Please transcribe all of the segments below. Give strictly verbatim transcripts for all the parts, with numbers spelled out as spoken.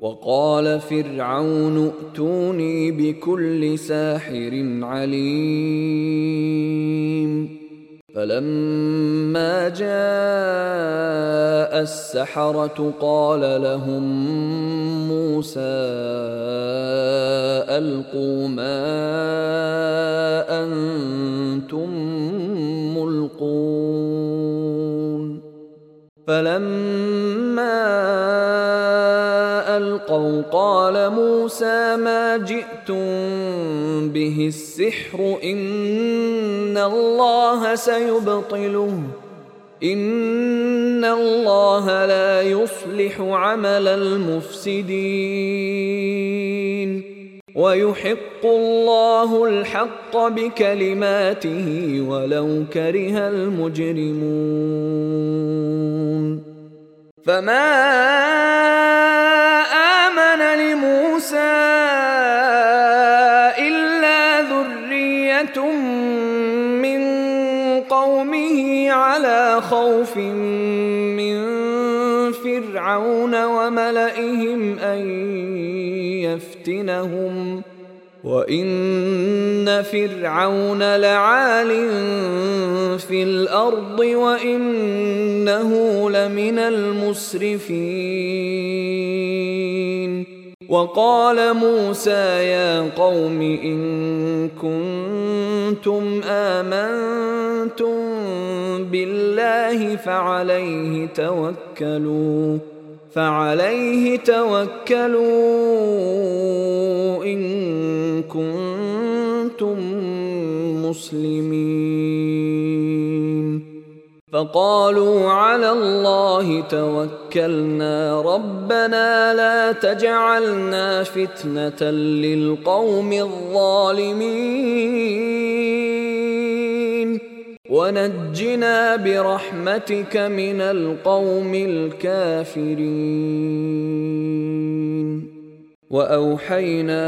وقال فرعون ائتوني بكل ساحر عليم فلما جاء السحرة قال لهم موسى ألقوا ما أنتم ملقون فلما ألقوا قال موسى ما جئتم به السحر إن الله سيبطله إن الله لا يصلح عمل المفسدين ويحق الله الحق بكلماته ولو كره المجرمون فما آمن لموسى إلا ذرية من قومه على خوف من فرعون وملئهم أن يفتنهم وإن فرعون لعال في الأرض وإنه لمن المسرفين وقال موسى يا قوم إن كنتم آمنتم بالله فعليه توكلوا فعليه توكلوا إن كنتم مسلمين فقالوا على الله توكلنا ربنا لا تجعلنا فتنة للقوم الظالمين ونجنا برحمتك من القوم الكافرين وأوحينا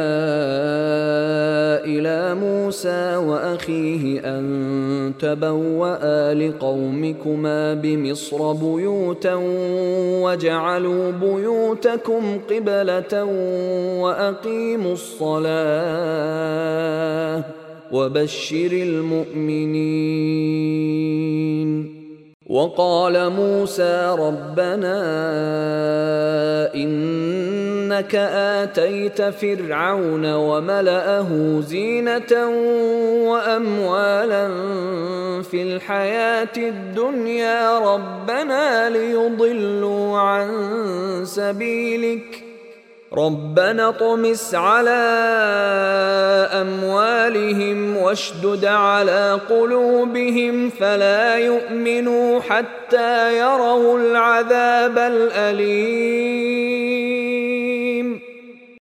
إلى موسى وأخيه أن تبوأ لقومكما بمصر بيوتا واجعلوا بيوتكم قبلة وأقيموا الصلاة وبشر المؤمنين وقال موسى ربنا إنك آتيت فرعون وملأه زينة وأموالا في الحياة الدنيا ربنا ليضلوا عن سبيلك ربنا اطمس على أموالهم واشدد على قلوبهم فلا يؤمنوا حتى يروا العذاب الأليم